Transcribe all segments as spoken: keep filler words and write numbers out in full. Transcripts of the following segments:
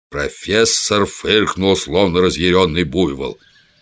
Профессор фыркнул, словно разъяренный буйвол.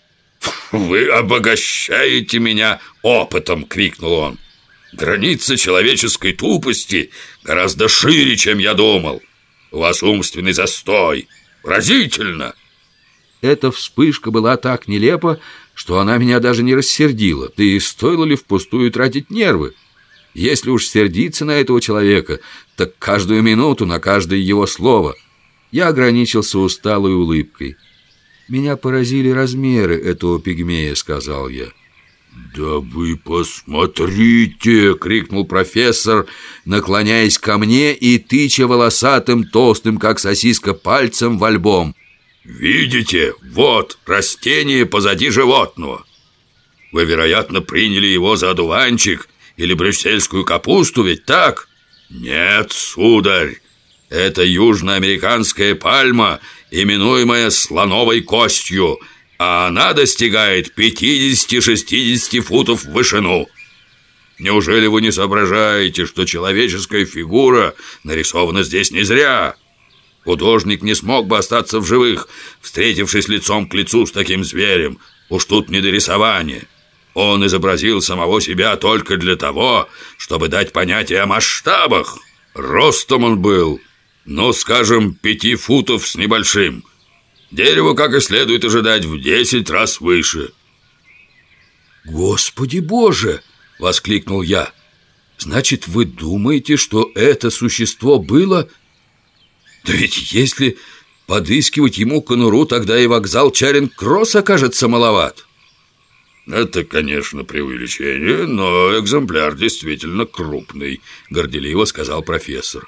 «Вы обогащаете меня опытом!» — крикнул он. «Граница человеческой тупости гораздо шире, чем я думал. У вас умственный застой. Поразительно!» Эта вспышка была так нелепа, что она меня даже не рассердила. Да и стоило ли впустую тратить нервы? Если уж сердиться на этого человека, так каждую минуту на каждое его слово. Я ограничился усталой улыбкой. «Меня поразили размеры этого пигмея», — сказал я. «Да вы посмотрите!» — крикнул профессор, наклоняясь ко мне и тыча волосатым, толстым, как сосиска, пальцем в альбом. «Видите? Вот растение позади животного. Вы, вероятно, приняли его за одуванчик или брюссельскую капусту, ведь так? Нет, сударь, это южноамериканская пальма, именуемая слоновой костью, а она достигает пятидесяти-шестидесяти футов в вышину. Неужели вы не соображаете, что человеческая фигура нарисована здесь не зря? Художник не смог бы остаться в живых, встретившись лицом к лицу с таким зверем. Уж тут не до рисования. Он изобразил самого себя только для того, чтобы дать понятие о масштабах. Ростом он был, ну, скажем, пяти футов с небольшим. Дерево, как и следует ожидать, в десять раз выше». «Господи Боже!» — воскликнул я. «Значит, вы думаете, что это существо было...» «Да ведь если подыскивать ему конуру, тогда и вокзал Чаринг-Кросс окажется маловат». «Это, конечно, преувеличение, но экземпляр действительно крупный», — горделиво сказал профессор.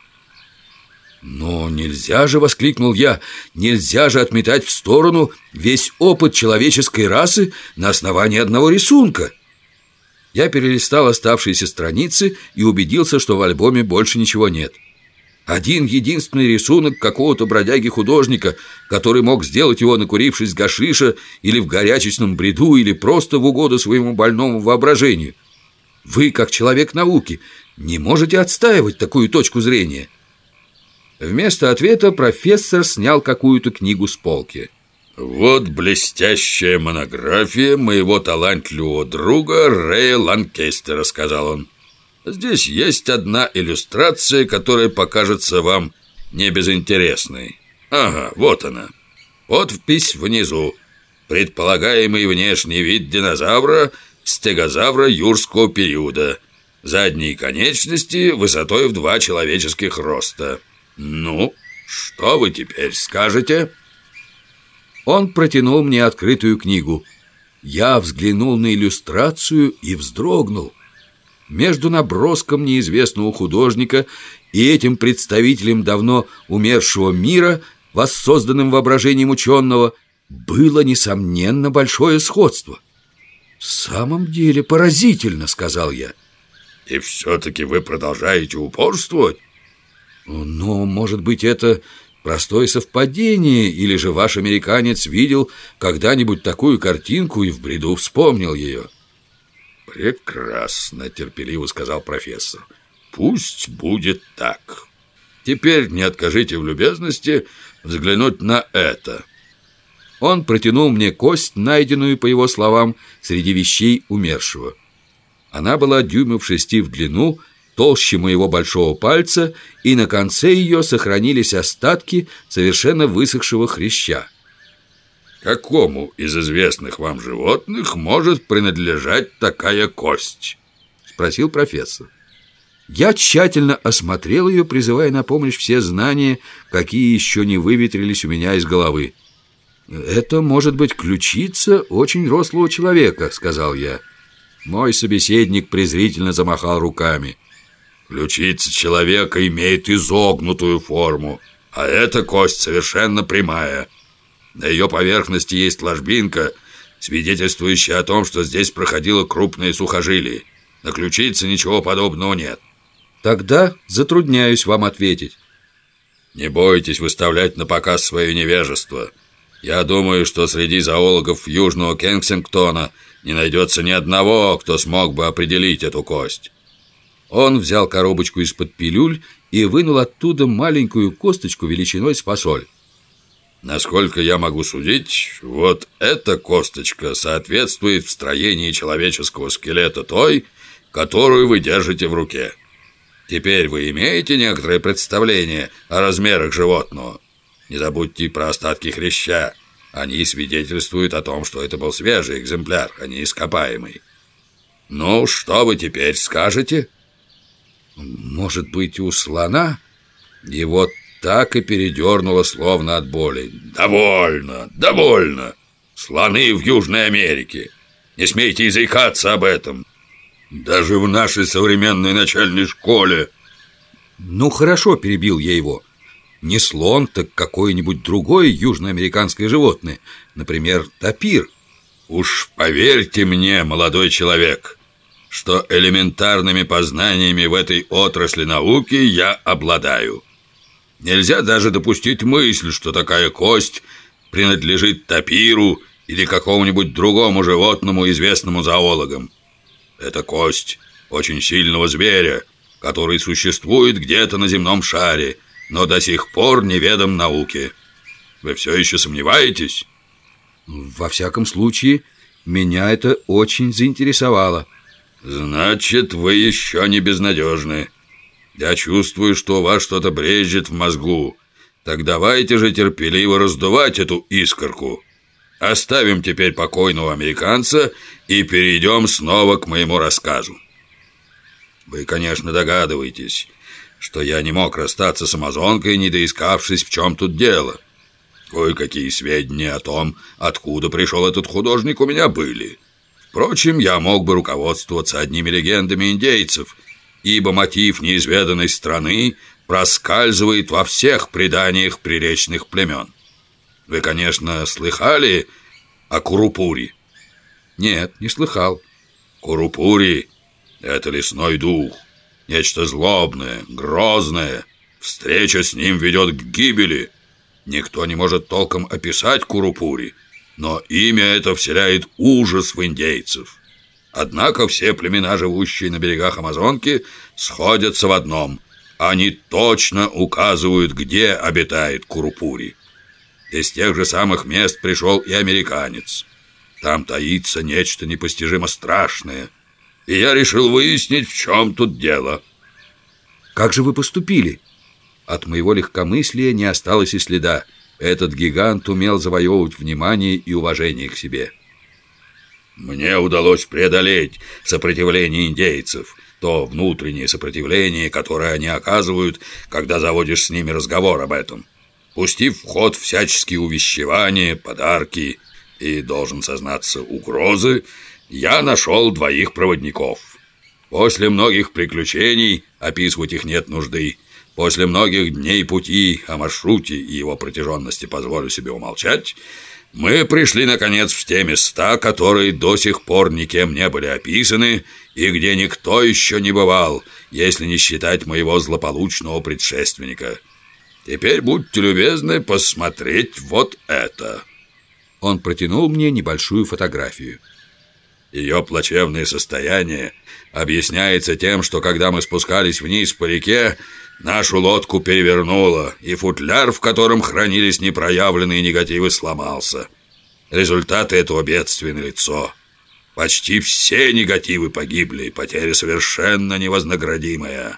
«Но нельзя же», — воскликнул я, — «нельзя же отметать в сторону весь опыт человеческой расы на основании одного рисунка». Я перелистал оставшиеся страницы и убедился, что в альбоме больше ничего нет. Один единственный рисунок какого-то бродяги-художника, который мог сделать его, накурившись гашиша, или в горячечном бреду, или просто в угоду своему больному воображению. Вы, как человек науки, не можете отстаивать такую точку зрения. Вместо ответа профессор снял какую-то книгу с полки. «Вот блестящая монография моего талантливого друга Рэя Ланкестера», — сказал он. «Здесь есть одна иллюстрация, которая покажется вам небезынтересной. Ага, вот она. Подпись внизу. Предполагаемый внешний вид динозавра, стегозавра юрского периода. Задние конечности высотой в два человеческих роста. Ну, что вы теперь скажете?» Он протянул мне открытую книгу. Я взглянул на иллюстрацию и вздрогнул. Между наброском неизвестного художника и этим представителем давно умершего мира, воссозданным воображением ученого, было, несомненно, большое сходство. «В самом деле поразительно», — сказал я. «И все-таки вы продолжаете упорствовать?» «Но, может быть, это простое совпадение, или же ваш американец видел когда-нибудь такую картинку и в бреду вспомнил ее». «Прекрасно», — терпеливо сказал профессор. «Пусть будет так. Теперь не откажите в любезности взглянуть на это». Он протянул мне кость, найденную, по его словам, среди вещей умершего. Она была дюймов шести в длину, толще моего большого пальца, и на конце ее сохранились остатки совершенно высохшего хряща. «Какому из известных вам животных может принадлежать такая кость?» — спросил профессор. Я тщательно осмотрел ее, призывая на помощь все знания, какие еще не выветрились у меня из головы. «Это может быть ключица очень рослого человека», — сказал я. Мой собеседник презрительно замахал руками. «Ключица человека имеет изогнутую форму, а эта кость совершенно прямая. На ее поверхности есть ложбинка, свидетельствующая о том, что здесь проходило крупное сухожилие. На ключице ничего подобного нет». «Тогда затрудняюсь вам ответить». «Не бойтесь выставлять на показ свое невежество. Я думаю, что среди зоологов Южного Кенсингтона не найдется ни одного, кто смог бы определить эту кость». Он взял коробочку из-под пилюль и вынул оттуда маленькую косточку величиной с фасоль. Насколько я могу судить, вот эта косточка соответствует в строении человеческого скелета той, которую вы держите в руке. Теперь вы имеете некоторое представление о размерах животного. Не забудьте про остатки хряща. Они свидетельствуют о том, что это был свежий экземпляр, а не ископаемый. Ну, что вы теперь скажете? Может быть, у слона? Его так и передернуло, словно от боли. Довольно, довольно. Слоны в Южной Америке. Не смейте и заикаться об этом. Даже в нашей современной начальной школе. Ну, хорошо, перебил я его. Не слон, так какое-нибудь другое южноамериканское животное. Например, тапир. Уж поверьте мне, молодой человек, что элементарными познаниями в этой отрасли науки я обладаю. Нельзя даже допустить мысль, что такая кость принадлежит тапиру или какому-нибудь другому животному, известному зоологам. Это кость очень сильного зверя, который существует где-то на земном шаре, но до сих пор неведом науке. Вы все еще сомневаетесь? Во всяком случае, меня это очень заинтересовало. Значит, вы еще не безнадежны. Я чувствую, что у вас что-то брежет в мозгу. Так давайте же терпеливо раздувать эту искорку. Оставим теперь покойного американца и перейдем снова к моему рассказу. Вы, конечно, догадываетесь, что я не мог расстаться с амазонкой, не доискавшись, в чем тут дело. Кое-какие сведения о том, откуда пришел этот художник, у меня были. Впрочем, я мог бы руководствоваться одними легендами индейцев, ибо мотив неизведанной страны проскальзывает во всех преданиях приречных племен. Вы, конечно, слыхали о Курупури? Нет, не слыхал. Курупури — это лесной дух, нечто злобное, грозное. Встреча с ним ведет к гибели. Никто не может толком описать Курупури, но имя это вселяет ужас в индейцев. Однако все племена, живущие на берегах Амазонки, сходятся в одном: они точно указывают, где обитает Курупури. Из тех же самых мест пришел и американец. Там таится нечто непостижимо страшное, и я решил выяснить, в чем тут дело. Как же вы поступили? От моего легкомыслия не осталось и следа. Этот гигант умел завоевывать внимание и уважение к себе. Мне удалось преодолеть сопротивление индейцев, то внутреннее сопротивление, которое они оказывают, когда заводишь с ними разговор об этом. Пустив в ход всяческие увещевания, подарки и, должен сознаться, угрозы, я нашел двоих проводников. После многих приключений, описывать их нет нужды, после многих дней пути, о маршруте и его протяженности позволю себе умолчать, мы пришли, наконец, в те места, которые до сих пор никем не были описаны и где никто еще не бывал, если не считать моего злополучного предшественника. Теперь будьте любезны посмотреть вот это. Он протянул мне небольшую фотографию. Ее плачевное состояние объясняется тем, что когда мы спускались вниз по реке, нашу лодку перевернуло, и футляр, в котором хранились непроявленные негативы, сломался. Результаты этого бедствия налицо. Почти все негативы погибли, потеря совершенно невознаградимая.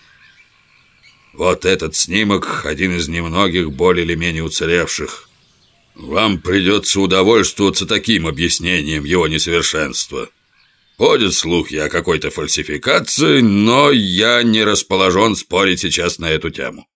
Вот этот снимок — один из немногих более или менее уцелевших. Вам придется удовольствоваться таким объяснением его несовершенства. Ходят слухи о какой-то фальсификации, но я не расположен спорить сейчас на эту тему.